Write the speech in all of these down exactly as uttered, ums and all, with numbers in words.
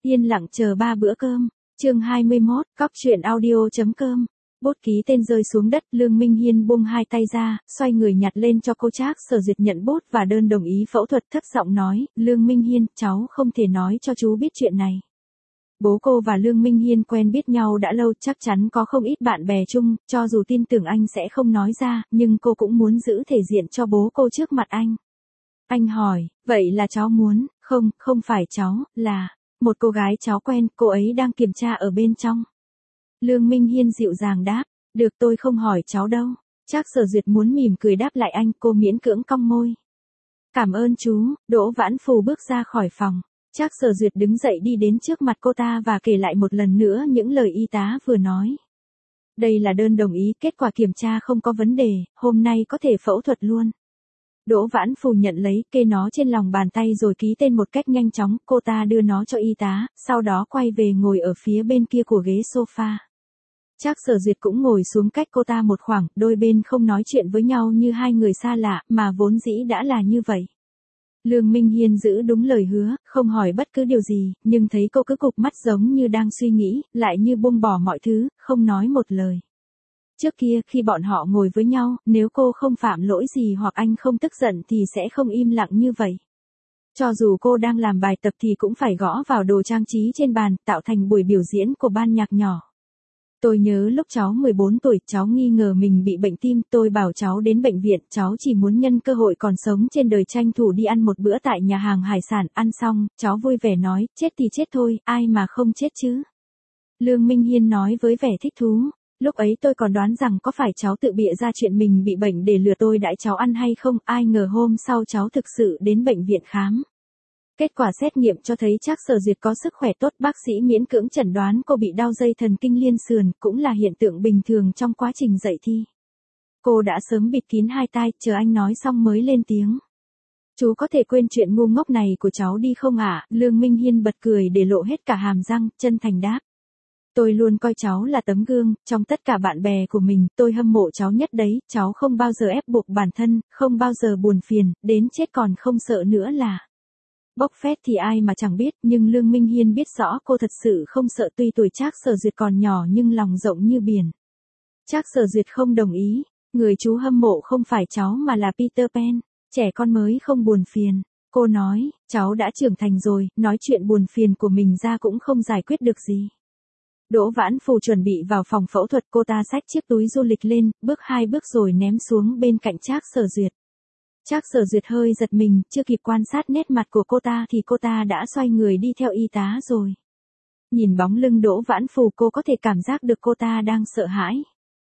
Yên lặng chờ ba bữa cơm. Chương hai mươi mốt, cóc truyện audio chấm com. Bút ký tên rơi xuống đất, Lương Minh Hiên buông hai tay ra, xoay người nhặt lên cho cô Trác Sở Duyệt nhận bút và đơn đồng ý phẫu thuật, thấp giọng nói, Lương Minh Hiên, cháu không thể nói cho chú biết chuyện này. Bố cô và Lương Minh Hiên quen biết nhau đã lâu, chắc chắn có không ít bạn bè chung, cho dù tin tưởng anh sẽ không nói ra, nhưng cô cũng muốn giữ thể diện cho bố cô trước mặt anh. Anh hỏi, vậy là cháu muốn, không, không phải cháu, là một cô gái cháu quen, cô ấy đang kiểm tra ở bên trong. Lương Minh Hiên dịu dàng đáp, được tôi không hỏi cháu đâu. Trác Sở Duyệt muốn mỉm cười đáp lại anh, cô miễn cưỡng cong môi. Cảm ơn chú. Đỗ Vãn Phù bước ra khỏi phòng. Trác Sở Duyệt đứng dậy đi đến trước mặt cô ta và kể lại một lần nữa những lời y tá vừa nói. Đây là đơn đồng ý, kết quả kiểm tra không có vấn đề, hôm nay có thể phẫu thuật luôn. Đỗ Vãn Phù nhận lấy, kê nó trên lòng bàn tay rồi ký tên một cách nhanh chóng, cô ta đưa nó cho y tá, sau đó quay về ngồi ở phía bên kia của ghế sofa. Trác Sở Duyệt cũng ngồi xuống cách cô ta một khoảng, đôi bên không nói chuyện với nhau như hai người xa lạ, mà vốn dĩ đã là như vậy. Lương Minh Hiên giữ đúng lời hứa, không hỏi bất cứ điều gì, nhưng thấy cô cứ cụp mắt giống như đang suy nghĩ, lại như buông bỏ mọi thứ, không nói một lời. Trước kia khi bọn họ ngồi với nhau, nếu cô không phạm lỗi gì hoặc anh không tức giận thì sẽ không im lặng như vậy. Cho dù cô đang làm bài tập thì cũng phải gõ vào đồ trang trí trên bàn, tạo thành buổi biểu diễn của ban nhạc nhỏ. Tôi nhớ lúc cháu mười bốn tuổi, cháu nghi ngờ mình bị bệnh tim, tôi bảo cháu đến bệnh viện, cháu chỉ muốn nhân cơ hội còn sống trên đời tranh thủ đi ăn một bữa tại nhà hàng hải sản, ăn xong, cháu vui vẻ nói, chết thì chết thôi, ai mà không chết chứ. Lương Minh Hiên nói với vẻ thích thú. Lúc ấy tôi còn đoán rằng có phải cháu tự bịa ra chuyện mình bị bệnh để lừa tôi đãi cháu ăn hay không, ai ngờ hôm sau cháu thực sự đến bệnh viện khám. Kết quả xét nghiệm cho thấy Trác Sở Duyệt có sức khỏe tốt, bác sĩ miễn cưỡng chẩn đoán cô bị đau dây thần kinh liên sườn, cũng là hiện tượng bình thường trong quá trình dậy thi. Cô đã sớm bịt kín hai tai, chờ anh nói xong mới lên tiếng. Chú có thể quên chuyện ngu ngốc này của cháu đi không ạ? Lương Minh Hiên bật cười để lộ hết cả hàm răng, chân thành đáp. Tôi luôn coi cháu là tấm gương, trong tất cả bạn bè của mình, tôi hâm mộ cháu nhất đấy, cháu không bao giờ ép buộc bản thân, không bao giờ buồn phiền, đến chết còn không sợ nữa là. Bốc phét thì ai mà chẳng biết, nhưng Lương Minh Hiên biết rõ cô thật sự không sợ, tuy tuổi Trác Sở Duyệt còn nhỏ nhưng lòng rộng như biển. Trác Sở Duyệt không đồng ý, người chú hâm mộ không phải cháu mà là Peter Pan, trẻ con mới không buồn phiền. Cô nói, cháu đã trưởng thành rồi, nói chuyện buồn phiền của mình ra cũng không giải quyết được gì. Đỗ Vãn Phù chuẩn bị vào phòng phẫu thuật, cô ta xách chiếc túi du lịch lên, bước hai bước rồi ném xuống bên cạnh Trác Sở Duyệt. Trác Sở Duyệt hơi giật mình, chưa kịp quan sát nét mặt của cô ta thì cô ta đã xoay người đi theo y tá rồi. Nhìn bóng lưng Đỗ Vãn Phù, cô có thể cảm giác được cô ta đang sợ hãi.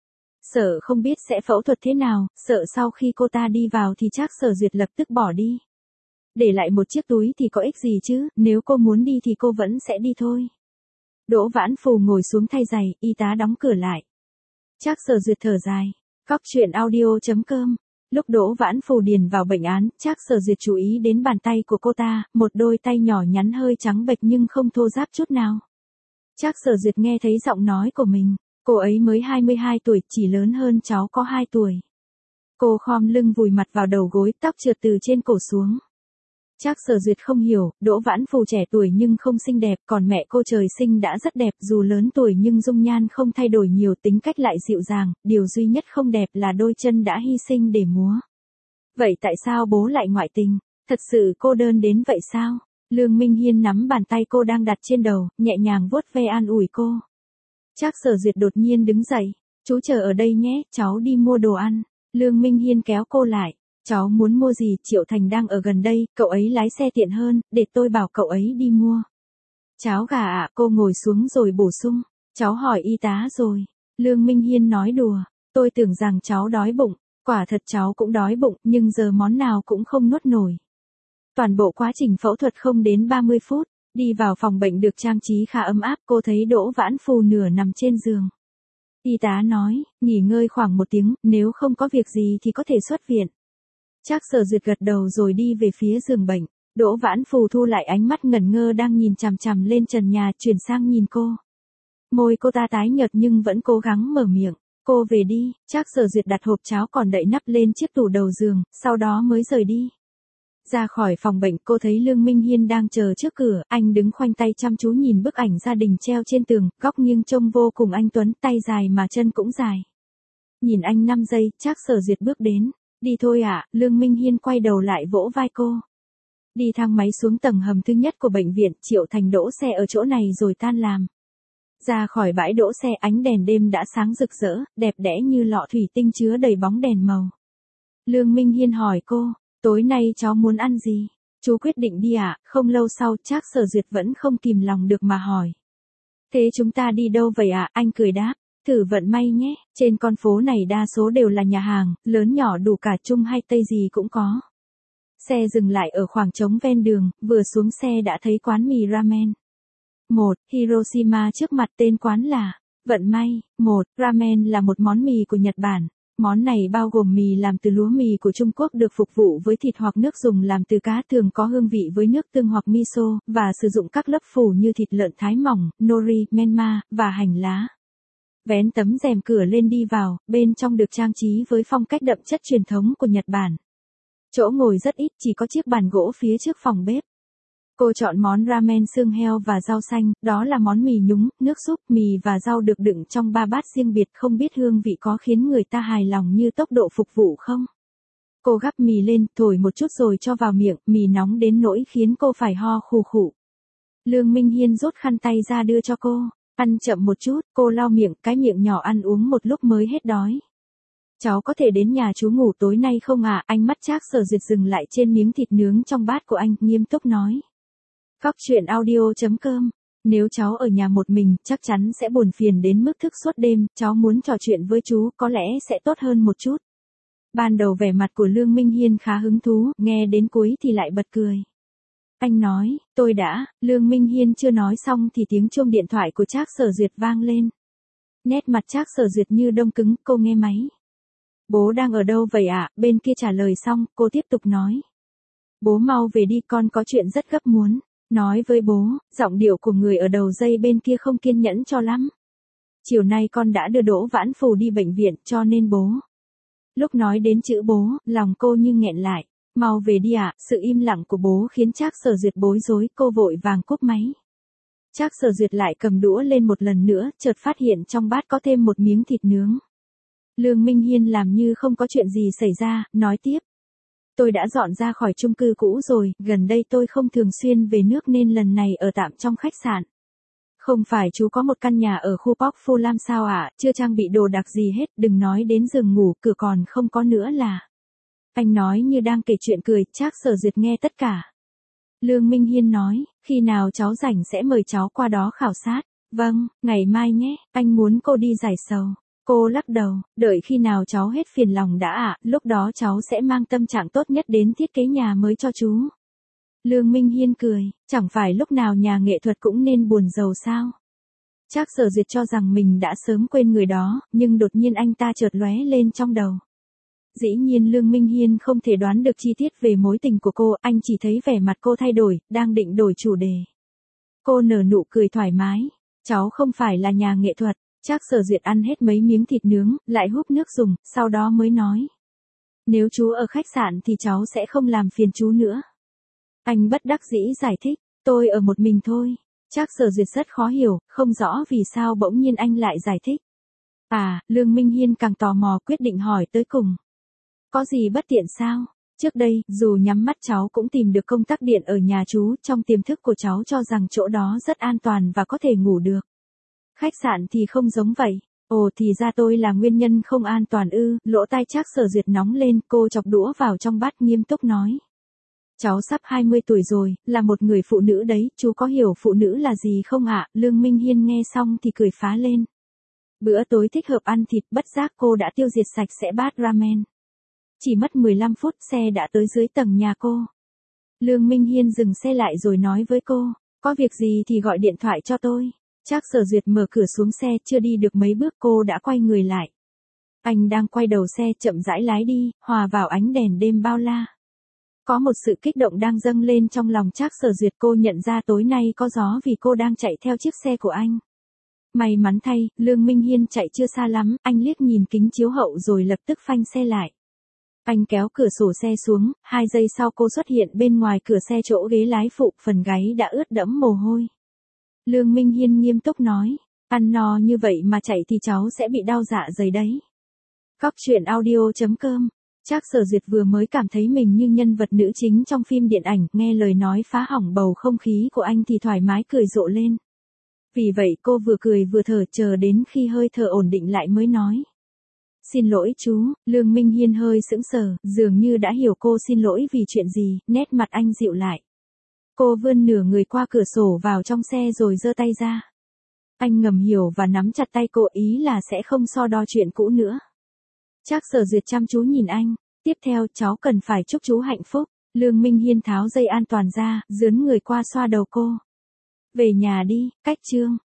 Sợ không biết sẽ phẫu thuật thế nào, sợ sau khi cô ta đi vào thì Trác Sở Duyệt lập tức bỏ đi. Để lại một chiếc túi thì có ích gì chứ, nếu cô muốn đi thì cô vẫn sẽ đi thôi. Đỗ Vãn Phù ngồi xuống thay giày, y tá đóng cửa lại. Trác Sở Duyệt thở dài. Cóc truyện audio chấm com. Lúc Đỗ Vãn Phù điền vào bệnh án, Trác Sở Duyệt chú ý đến bàn tay của cô ta, một đôi tay nhỏ nhắn hơi trắng bệch nhưng không thô ráp chút nào. Trác Sở Duyệt nghe thấy giọng nói của mình, cô ấy mới hai mươi hai tuổi, chỉ lớn hơn cháu có hai tuổi. Cô khom lưng vùi mặt vào đầu gối, tóc trượt từ trên cổ xuống. Trác Sở Duyệt không hiểu, Đỗ Vãn Phù trẻ tuổi nhưng không xinh đẹp, còn mẹ cô trời sinh đã rất đẹp, dù lớn tuổi nhưng dung nhan không thay đổi nhiều, tính cách lại dịu dàng, điều duy nhất không đẹp là đôi chân đã hy sinh để múa. Vậy tại sao bố lại ngoại tình? Thật sự cô đơn đến vậy sao? Lương Minh Hiên nắm bàn tay cô đang đặt trên đầu, nhẹ nhàng vuốt ve an ủi cô. Trác Sở Duyệt đột nhiên đứng dậy, chú chờ ở đây nhé, cháu đi mua đồ ăn. Lương Minh Hiên kéo cô lại. Cháu muốn mua gì, Triệu Thành đang ở gần đây, cậu ấy lái xe tiện hơn, để tôi bảo cậu ấy đi mua. Cháo gà ạ, cô ngồi xuống rồi bổ sung. Cháu hỏi y tá rồi. Lương Minh Hiên nói đùa, tôi tưởng rằng cháu đói bụng, quả thật cháu cũng đói bụng, nhưng giờ món nào cũng không nuốt nổi. Toàn bộ quá trình phẫu thuật không đến ba mươi phút, đi vào phòng bệnh được trang trí khá ấm áp, cô thấy Đỗ Vãn Phù nửa nằm trên giường. Y tá nói, nghỉ ngơi khoảng một tiếng, nếu không có việc gì thì có thể xuất viện. Trác Sở Duyệt gật đầu rồi đi về phía giường bệnh. Đỗ Vãn Phù thu lại ánh mắt ngẩn ngơ đang nhìn chằm chằm lên trần nhà, chuyển sang nhìn cô. Môi cô ta tái nhợt nhưng vẫn cố gắng mở miệng. Cô về đi. Trác Sở Duyệt đặt hộp cháo còn đậy nắp lên chiếc tủ đầu giường, sau đó mới rời đi. Ra khỏi phòng bệnh cô thấy Lương Minh Hiên đang chờ trước cửa, anh đứng khoanh tay chăm chú nhìn bức ảnh gia đình treo trên tường, góc nghiêng trông vô cùng anh tuấn, tay dài mà chân cũng dài. Nhìn anh năm giây, Trác Sở Duyệt bước đến. Đi thôi ạ, à, Lương Minh Hiên quay đầu lại vỗ vai cô. Đi thang máy xuống tầng hầm thứ nhất của bệnh viện, Triệu Thành đỗ xe ở chỗ này rồi tan làm. Ra khỏi bãi đỗ xe ánh đèn đêm đã sáng rực rỡ, đẹp đẽ như lọ thủy tinh chứa đầy bóng đèn màu. Lương Minh Hiên hỏi cô, tối nay cháu muốn ăn gì? Chú quyết định đi ạ, à? Không lâu sau Trác Sở Duyệt vẫn không kìm lòng được mà hỏi. Thế chúng ta đi đâu vậy ạ? À? Anh cười đáp. Thử vận may nhé, trên con phố này đa số đều là nhà hàng, lớn nhỏ đủ cả Trung hay Tây gì cũng có. Xe dừng lại ở khoảng trống ven đường, vừa xuống xe đã thấy quán mì ramen. Một, Hiroshima trước mặt tên quán là Vận May. Một, ramen là một món mì của Nhật Bản. Món này bao gồm mì làm từ lúa mì của Trung Quốc được phục vụ với thịt hoặc nước dùng làm từ cá, thường có hương vị với nước tương hoặc miso, và sử dụng các lớp phủ như thịt lợn thái mỏng, nori, menma, và hành lá. Vén tấm rèm cửa lên đi vào, bên trong được trang trí với phong cách đậm chất truyền thống của Nhật Bản. Chỗ ngồi rất ít, chỉ có chiếc bàn gỗ phía trước phòng bếp. Cô chọn món ramen xương heo và rau xanh, đó là món mì nhúng, nước súp, mì và rau được đựng trong ba bát riêng biệt, không biết hương vị có khiến người ta hài lòng như tốc độ phục vụ không? Cô gắp mì lên, thổi một chút rồi cho vào miệng, mì nóng đến nỗi khiến cô phải ho khù khụ. Lương Minh Hiên rút khăn tay ra đưa cho cô. Ăn chậm một chút, cô lau miệng, cái miệng nhỏ ăn uống một lúc mới hết đói. Cháu có thể đến nhà chú ngủ tối nay không ạ? À? Ánh mắt Trác Sở Duyệt dừng lại trên miếng thịt nướng trong bát của anh, nghiêm túc nói. Cóc truyện audio chấm com. Nếu cháu ở nhà một mình, chắc chắn sẽ buồn phiền đến mức thức suốt đêm, cháu muốn trò chuyện với chú, có lẽ sẽ tốt hơn một chút. Ban đầu vẻ mặt của Lương Minh Hiên khá hứng thú, nghe đến cuối thì lại bật cười. Anh nói, tôi đã, Lương Minh Hiên chưa nói xong thì tiếng chuông điện thoại của Trác Sở Duyệt vang lên. Nét mặt Trác Sở Duyệt như đông cứng, cô nghe máy. Bố đang ở đâu vậy ạ? À? Bên kia trả lời xong, cô tiếp tục nói. Bố mau về đi, con có chuyện rất gấp muốn nói với bố, giọng điệu của người ở đầu dây bên kia không kiên nhẫn cho lắm. Chiều nay con đã đưa Đỗ Vãn Phù đi bệnh viện, cho nên bố. Lúc nói đến chữ bố, lòng cô như nghẹn lại. Mau về đi ạ, à? Sự im lặng của bố khiến Trác Sở Duyệt bối rối, cô vội vàng cúp máy. Trác Sở Duyệt lại cầm đũa lên một lần nữa, chợt phát hiện trong bát có thêm một miếng thịt nướng. Lương Minh Hiên làm như không có chuyện gì xảy ra, nói tiếp. Tôi đã dọn ra khỏi chung cư cũ rồi, gần đây tôi không thường xuyên về nước nên lần này ở tạm trong khách sạn. Không phải chú có một căn nhà ở khu Park Phu Lam sao ạ, à? Chưa trang bị đồ đặc gì hết, đừng nói đến giường ngủ, cửa còn không có nữa là. Anh nói như đang kể chuyện cười, Trác Sở Duyệt nghe tất cả. Lương Minh Hiên nói, khi nào cháu rảnh sẽ mời cháu qua đó khảo sát. Vâng, ngày mai nhé, anh muốn cô đi giải sầu. Cô lắc đầu, đợi khi nào cháu hết phiền lòng đã ạ, à, lúc đó cháu sẽ mang tâm trạng tốt nhất đến thiết kế nhà mới cho chú. Lương Minh Hiên cười, chẳng phải lúc nào nhà nghệ thuật cũng nên buồn rầu sao? Trác Sở Duyệt cho rằng mình đã sớm quên người đó, nhưng đột nhiên anh ta chợt lóe lên trong đầu. Dĩ nhiên Lương Minh Hiên không thể đoán được chi tiết về mối tình của cô, anh chỉ thấy vẻ mặt cô thay đổi, đang định đổi chủ đề. Cô nở nụ cười thoải mái, cháu không phải là nhà nghệ thuật. Trác Sở Duyệt ăn hết mấy miếng thịt nướng, lại húp nước dùng, sau đó mới nói. Nếu chú ở khách sạn thì cháu sẽ không làm phiền chú nữa. Anh bất đắc dĩ giải thích, tôi ở một mình thôi. Trác Sở Duyệt rất khó hiểu, không rõ vì sao bỗng nhiên anh lại giải thích. À, Lương Minh Hiên càng tò mò quyết định hỏi tới cùng. Có gì bất tiện sao? Trước đây, dù nhắm mắt cháu cũng tìm được công tắc điện ở nhà chú, trong tiềm thức của cháu cho rằng chỗ đó rất an toàn và có thể ngủ được. Khách sạn thì không giống vậy. Ồ thì ra tôi là nguyên nhân không an toàn ư, lỗ tai Trác Sở Duyệt nóng lên, cô chọc đũa vào trong bát nghiêm túc nói. Cháu sắp hai mươi tuổi rồi, là một người phụ nữ đấy, chú có hiểu phụ nữ là gì không ạ? Lương Minh Hiên nghe xong thì cười phá lên. Bữa tối thích hợp ăn thịt, bất giác cô đã tiêu diệt sạch sẽ bát ramen. Chỉ mất mười lăm phút xe đã tới dưới tầng nhà cô. Lương Minh Hiên dừng xe lại rồi nói với cô, có việc gì thì gọi điện thoại cho tôi. Trác Sở Duyệt mở cửa xuống xe, chưa đi được mấy bước cô đã quay người lại. Anh đang quay đầu xe chậm rãi lái đi, hòa vào ánh đèn đêm bao la. Có một sự kích động đang dâng lên trong lòng Trác Sở Duyệt, cô nhận ra tối nay có gió vì cô đang chạy theo chiếc xe của anh. May mắn thay, Lương Minh Hiên chạy chưa xa lắm, anh liếc nhìn kính chiếu hậu rồi lập tức phanh xe lại. Anh kéo cửa sổ xe xuống, hai giây sau cô xuất hiện bên ngoài cửa xe chỗ ghế lái phụ, phần gáy đã ướt đẫm mồ hôi. Lương Minh Hiên nghiêm túc nói, ăn no như vậy mà chạy thì cháu sẽ bị đau dạ dày đấy. Cóc truyện audio chấm com. Trác Sở Duyệt vừa mới cảm thấy mình như nhân vật nữ chính trong phim điện ảnh, nghe lời nói phá hỏng bầu không khí của anh thì thoải mái cười rộ lên. Vì vậy cô vừa cười vừa thở, chờ đến khi hơi thở ổn định lại mới nói. Xin lỗi chú. Lương Minh Hiên hơi sững sờ, dường như đã hiểu cô xin lỗi vì chuyện gì, nét mặt anh dịu lại. Cô vươn nửa người qua cửa sổ vào trong xe rồi giơ tay ra. Anh ngầm hiểu và nắm chặt tay cô, ý là sẽ không so đo chuyện cũ nữa. Trác Sở Duyệt chăm chú nhìn anh. Tiếp theo cháu cần phải chúc chú hạnh phúc. Lương Minh Hiên tháo dây an toàn ra, dướn người qua xoa đầu cô. Về nhà đi, cách chương.